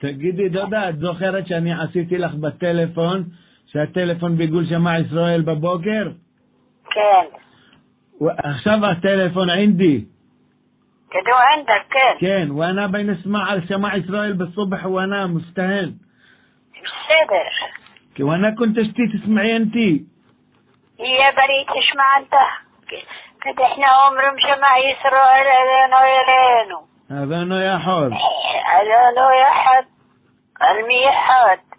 תגידי דודה, את זוכרת שאני עשיתי לך בטלפון, שהטלפון ביגול שמע ישראל בבוקר? כן. עכשיו הטלפון عندي. كده عندك كان. כן, وانا بنسمع على سماع إسرائيل بالصبح وانا مستهل. בסדר. وانا كنت اشتي تسمعي انتي. يا بريت تسمع انت. كده احنا عمرهم سمع إسرائيل أذانو يلينو. أذانو يا حر. أذانو يا حد. الميحات.